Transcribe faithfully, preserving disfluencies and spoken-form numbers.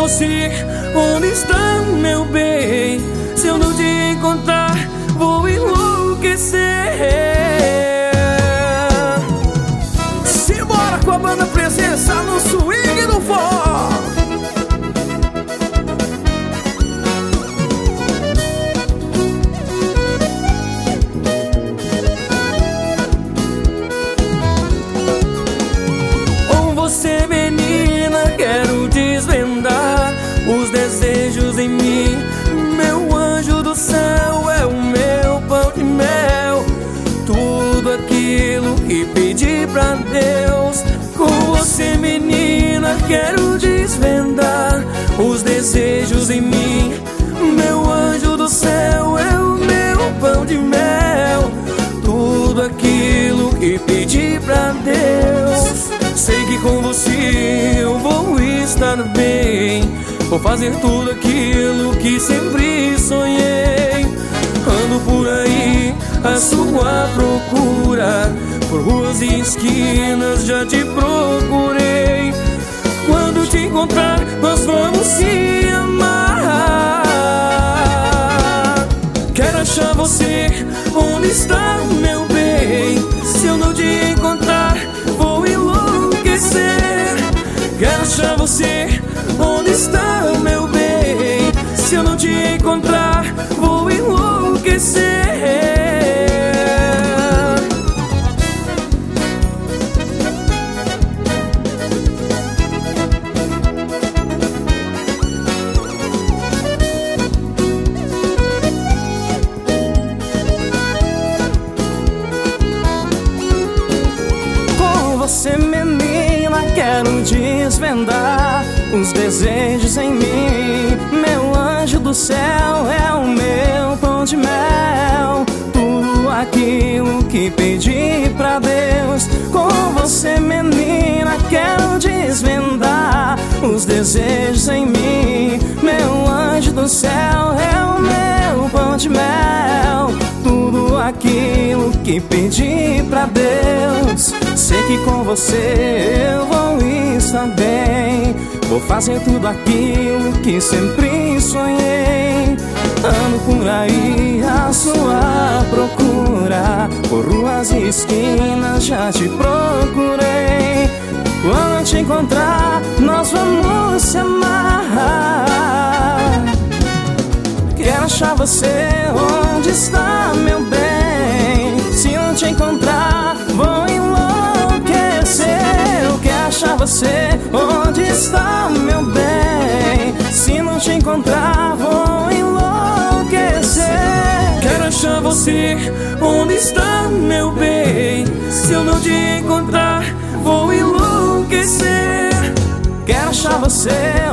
você, onde está meu bem? Se eu não te encontrar, vou enlouquecer. Simbora com a banda Presença no swing do forró. Com você, menina, quero desvendar os desejos em mim. Meu anjo do céu é o meu pão de mel, tudo aquilo que pedi pra Deus. Com você, menina, quero desvendar os desejos em mim. Meu anjo do céu é o meu pão de mel, tudo aquilo que pedi pra Deus. Sei que com você eu vou estar bem, vou fazer tudo aquilo que sempre sonhei. Ando por aí à sua procura, por ruas e esquinas já te procurei. Quando te encontrar, nós vamos se amar. Quero achar você, onde está meu bem? Se eu não te encontrar, vou enlouquecer. Quero achar você, onde está meu bem? Se eu não te encontrar, vou enlouquecer. Com você, menina, quero desvendar os desejos em mim. Meu anjo do céu é o meu pão de mel, tudo aquilo que pedi pra Deus. Com você, menina, quero desvendar os desejos em mim. Meu anjo do céu é o meu pão de mel, tudo aquilo que pedi pra Deus. Sei que com você eu vou estar bem, vou fazer tudo aquilo que sempre sonhei. Ando por aí à sua procura, por ruas e esquinas já te procurei. Quando te encontrar, nós vamos se amar. Quero achar você, onde está meu bem? Se não te encontrar, vou enlouquecer. Eu quero achar você, onde está meu bem? Se não te encontrar, vou enlouquecer. Quero achar você, onde está meu bem? Se eu não te encontrar, vou enlouquecer. Quero achar você,